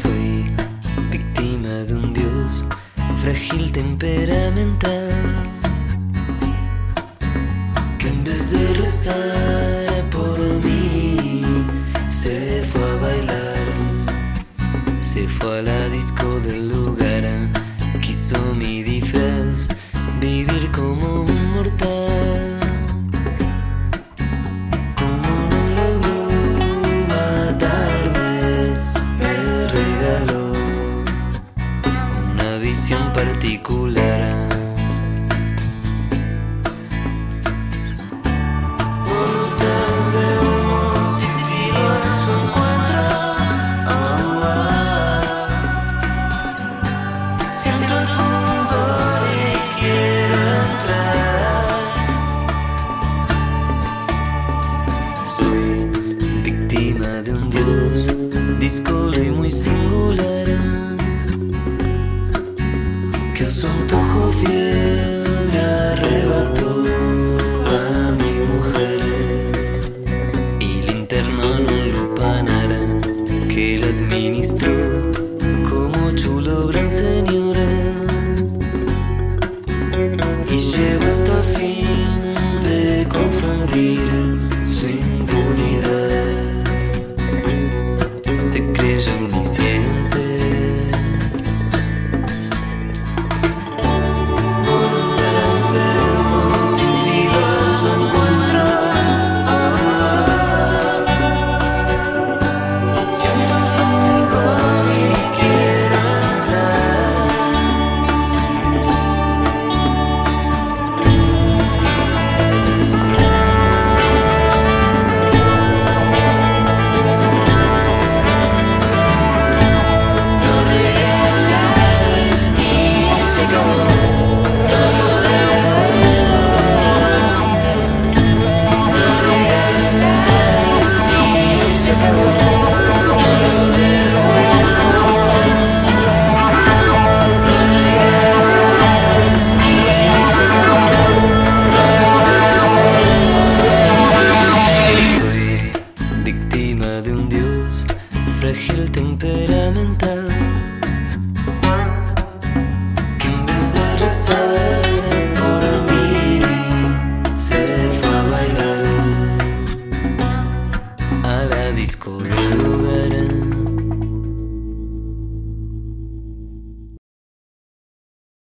Soy víctima de un dios frágil temperamental, que en vez de rezar por mí se fue a bailar, se fue a la disco del lugar. Quiso mi disfraz, vivir como un mortal. Como no logró matarme, me regaló una visión particular. Volutas de humo, titilo a su encuentro. Siento el fulgor y quiero entrar. Soy víctima de un dios díscolo y muy singular, que a su antojo fiel me arrebató a mi mujer y la internó en un lupanar que la administró como chulo gran señor, y llegó hasta el fin de confundir su impunidad. Se creyó omnisciente. Volutas de humo, titilo a su encuentro. Siento el fulgor y quiero entrar. Lo regalado es mío y se acabó. No lo devuelvo. Lo regalado es mío y se acabó. No lo devuelvo. Lo regalado es mío y se acabó. No lo devuelvo. Soy víctima de un dios frágil temperamental,